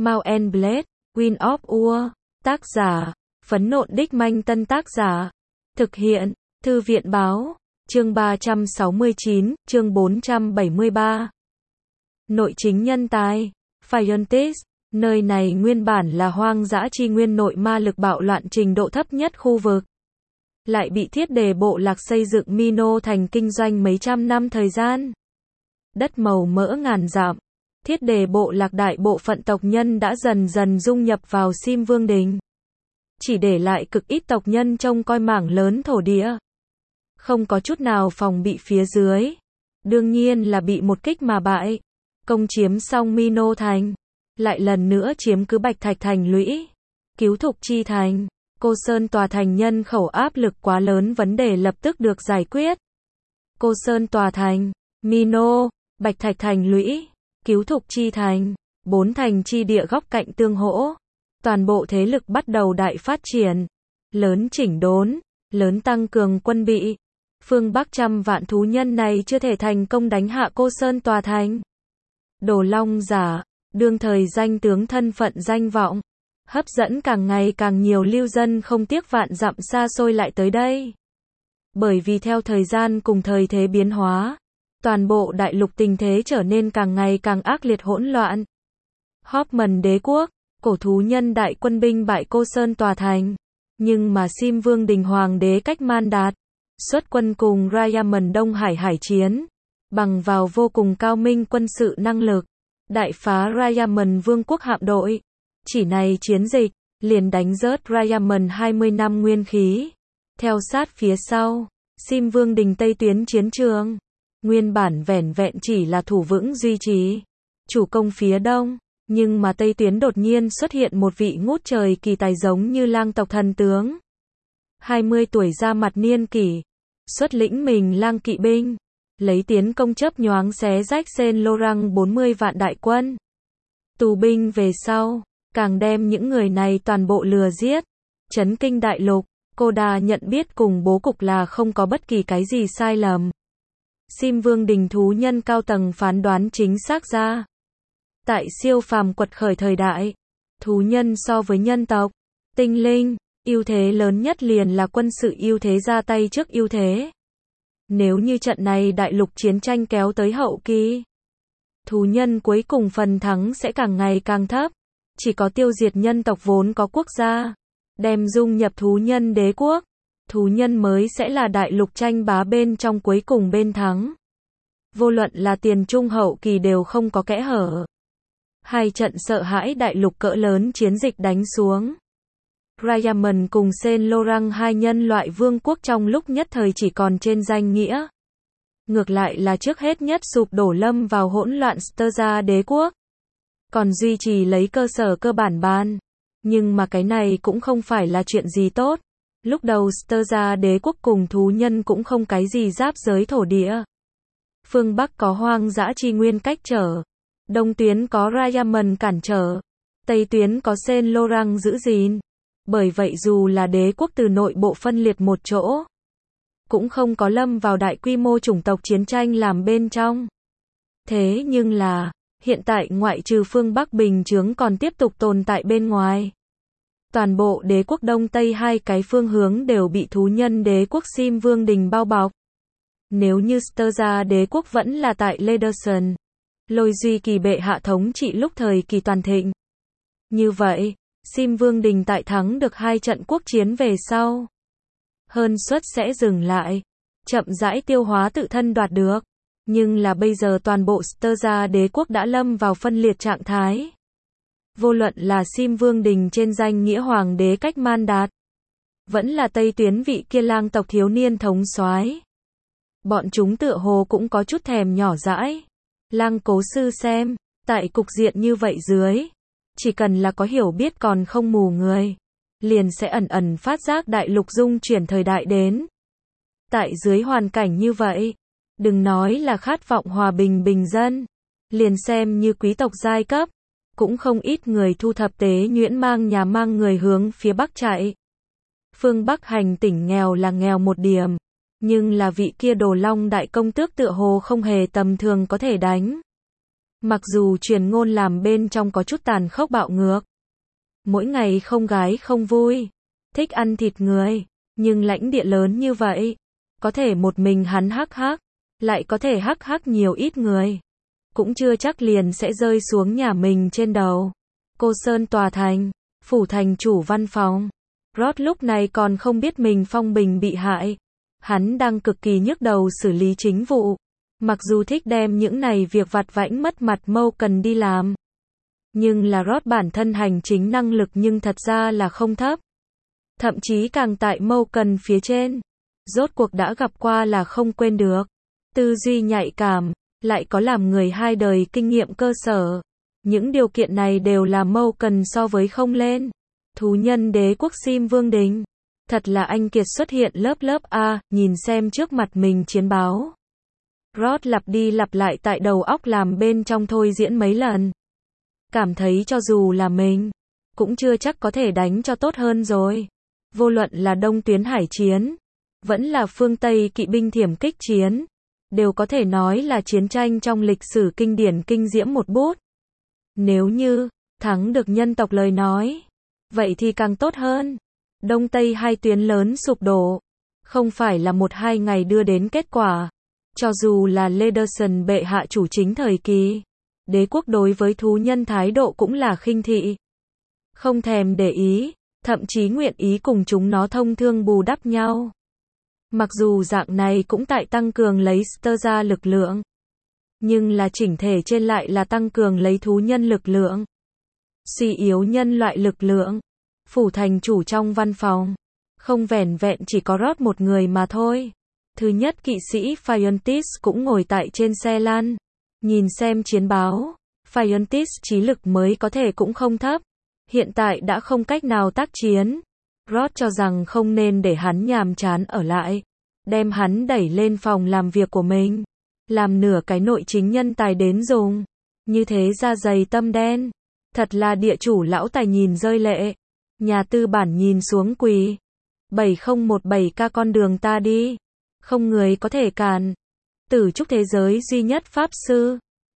Mount and Blade, Wind of War, tác giả, Phấn Nộn Đích Manh Tân tác giả, thực hiện, Thư viện Báo, chương 369, chương 473. Nội chính nhân tài, Fiontis, nơi này nguyên bản là hoang dã chi nguyên nội ma lực bạo loạn trình độ thấp nhất khu vực. Lại bị thiết đề bộ lạc xây dựng Mino thành kinh doanh mấy trăm năm thời gian. Đất màu mỡ ngàn dặm. Thiết đề bộ lạc đại bộ phận tộc nhân đã dần dần dung nhập vào Sim Vương Đình. Chỉ để lại cực ít tộc nhân trông coi mảng lớn thổ địa. Không có chút nào phòng bị phía dưới. Đương nhiên là bị một kích mà bại. Công chiếm xong Mino thành. Lại lần nữa chiếm cứ Bạch Thạch thành lũy. Cứu Thục Chi thành. Cô Sơn tòa thành nhân khẩu áp lực quá lớn, vấn đề lập tức được giải quyết. Cô Sơn tòa thành, Mino, Bạch Thạch thành lũy, Cứu Thục Chi thành, 4 thành chi địa góc cạnh tương hỗ. Toàn bộ thế lực bắt đầu đại phát triển, lớn chỉnh đốn, lớn tăng cường quân bị. Phương Bắc trăm vạn thú nhân này chưa thể thành công đánh hạ Cô Sơn tòa thành. Đồ Long giả, đương thời danh tướng thân phận danh vọng, hấp dẫn càng ngày càng nhiều lưu dân không tiếc vạn dặm xa xôi lại tới đây. Bởi vì theo thời gian cùng thời thế biến hóa, toàn bộ đại lục tình thế trở nên càng ngày càng ác liệt hỗn loạn. Hoffman đế quốc, cổ thú nhân đại quân binh bại Cô Sơn tòa thành, nhưng mà Sim Vương Đình hoàng đế cách man đạt, xuất quân cùng Rayaman Đông Hải hải chiến, bằng vào vô cùng cao minh quân sự năng lực, đại phá Rayaman vương quốc hạm đội. Chỉ này chiến dịch, liền đánh rớt Rayaman 20 năm nguyên khí. Theo sát phía sau, Sim Vương Đình Tây tuyến chiến trường, nguyên bản vẻn vẹn chỉ là thủ vững duy trì, chủ công phía đông, nhưng mà Tây tuyến đột nhiên xuất hiện một vị ngút trời kỳ tài giống như lang tộc thần tướng. 20 tuổi ra mặt niên kỷ, xuất lĩnh mình lang kỵ binh, lấy tiến công chớp nhoáng xé rách Saint Laurent 40 vạn đại quân. Tù binh về sau, càng đem những người này toàn bộ lừa giết, chấn kinh đại lục. Koda nhận biết cùng bố cục là không có bất kỳ cái gì sai lầm. Sim Vương Đình thú nhân cao tầng phán đoán chính xác ra. Tại siêu phàm quật khởi thời đại, thú nhân so với nhân tộc, tinh linh, ưu thế lớn nhất liền là quân sự ưu thế, ra tay trước ưu thế. Nếu như trận này đại lục chiến tranh kéo tới hậu kỳ, thú nhân cuối cùng phần thắng sẽ càng ngày càng thấp. Chỉ có tiêu diệt nhân tộc vốn có quốc gia, đem dung nhập thú nhân đế quốc, thú nhân mới sẽ là đại lục tranh bá bên trong cuối cùng bên thắng. Vô luận là tiền trung hậu kỳ đều không có kẽ hở. Hai trận sợ hãi đại lục cỡ lớn chiến dịch đánh xuống. Rayaman cùng Saint Laurent hai nhân loại vương quốc trong lúc nhất thời chỉ còn trên danh nghĩa. Ngược lại là trước hết nhất sụp đổ lâm vào hỗn loạn Sturza đế quốc. Còn duy trì lấy cơ sở cơ bản ban. Nhưng mà cái này cũng không phải là chuyện gì tốt. Lúc đầu Sturza đế quốc cùng thú nhân cũng không cái gì giáp giới thổ địa. Phương Bắc có hoang dã chi nguyên cách trở. Đông tuyến có Rayaman cản trở. Tây tuyến có Saint Laurent giữ gìn. Bởi vậy dù là đế quốc từ nội bộ phân liệt một chỗ, cũng không có lâm vào đại quy mô chủng tộc chiến tranh làm bên trong. Thế nhưng là, hiện tại ngoại trừ phương Bắc bình chướng còn tiếp tục tồn tại bên ngoài. Toàn bộ đế quốc Đông Tây hai cái phương hướng đều bị thú nhân đế quốc Sim Vương Đình bao bọc. Nếu như Sturza đế quốc vẫn là tại Lederson, Lôi Duy Kỳ bệ hạ thống trị lúc thời kỳ toàn thịnh. Như vậy, Sim Vương Đình tại thắng được 2 trận quốc chiến về sau, hơn suất sẽ dừng lại, chậm rãi tiêu hóa tự thân đoạt được. Nhưng là bây giờ toàn bộ Sturza đế quốc đã lâm vào phân liệt trạng thái. Vô luận là Sim Vương Đình trên danh nghĩa hoàng đế cách man đạt, vẫn là Tây tuyến vị kia lang tộc thiếu niên thống soái, bọn chúng tựa hồ cũng có chút thèm nhỏ dãi. Lang cố sư xem, tại cục diện như vậy dưới, chỉ cần là có hiểu biết còn không mù người, liền sẽ ẩn ẩn phát giác đại lục dung chuyển thời đại đến. Tại dưới hoàn cảnh như vậy, đừng nói là khát vọng hòa bình bình dân, liền xem như quý tộc giai cấp, cũng không ít người thu thập tế nhuyễn mang nhà mang người hướng phía Bắc chạy. Phương Bắc hành tỉnh nghèo là nghèo một điểm, nhưng là vị kia Đồ Long đại công tước tựa hồ không hề tầm thường có thể đánh. Mặc dù truyền ngôn làm bên trong có chút tàn khốc bạo ngược. Mỗi ngày không gái không vui. Thích ăn thịt người. Nhưng lãnh địa lớn như vậy. Có thể một mình hắn hắc hắc. Lại có thể hắc hắc nhiều ít người. Cũng chưa chắc liền sẽ rơi xuống nhà mình trên đầu. Cô Sơn tòa thành. Phủ thành chủ văn phòng. Rod lúc này còn không biết mình Phong Bình bị hại. Hắn đang cực kỳ nhức đầu xử lý chính vụ. Mặc dù thích đem những này việc vặt vãnh mất mặt Mâu cần đi làm. Nhưng là Rod bản thân hành chính năng lực nhưng thật ra là không thấp. Thậm chí càng tại Mâu cần phía trên. Rốt cuộc đã gặp qua là không quên được. Tư duy nhạy cảm, lại có làm người hai đời kinh nghiệm cơ sở. Những điều kiện này đều là Mâu cần so với không lên. Thú nhân đế quốc Sim Vương Đình. Thật là anh kiệt xuất hiện lớp A, nhìn xem trước mặt mình chiến báo. Rod lặp đi lặp lại tại đầu óc làm bên trong thôi diễn mấy lần. Cảm thấy cho dù là mình, cũng chưa chắc có thể đánh cho tốt hơn rồi. Vô luận là đông tuyến hải chiến, vẫn là phương Tây kỵ binh thiểm kích chiến, đều có thể nói là chiến tranh trong lịch sử kinh điển kinh diễm một bút. Nếu như thắng được nhân tộc lời nói, vậy thì càng tốt hơn. Đông Tây hai tuyến lớn sụp đổ, không phải là một hai ngày đưa đến kết quả. Cho dù là Lederson bệ hạ chủ chính thời kỳ, đế quốc đối với thú nhân thái độ cũng là khinh thị. Không thèm để ý, thậm chí nguyện ý cùng chúng nó thông thương bù đắp nhau. Mặc dù dạng này cũng tại tăng cường lấy Sterza lực lượng, nhưng là chỉnh thể trên lại là tăng cường lấy thú nhân lực lượng. Suy yếu nhân loại lực lượng. Phủ thành chủ trong văn phòng, không vẻn vẹn chỉ có Rod một người mà thôi. Thứ nhất kỵ sĩ Phiontis cũng ngồi tại trên xe lăn, nhìn xem chiến báo. Phiontis trí lực mới có thể cũng không thấp, hiện tại đã không cách nào tác chiến. Rod cho rằng không nên để hắn nhàm chán ở lại, đem hắn đẩy lên phòng làm việc của mình, làm nửa cái nội chính nhân tài đến dùng. Như thế da dày tâm đen, thật là địa chủ lão tài nhìn rơi lệ. Nhà tư bản nhìn xuống quỳ. 7017K con đường ta đi. Không người có thể cản. Tử trúc thế giới duy nhất pháp sư.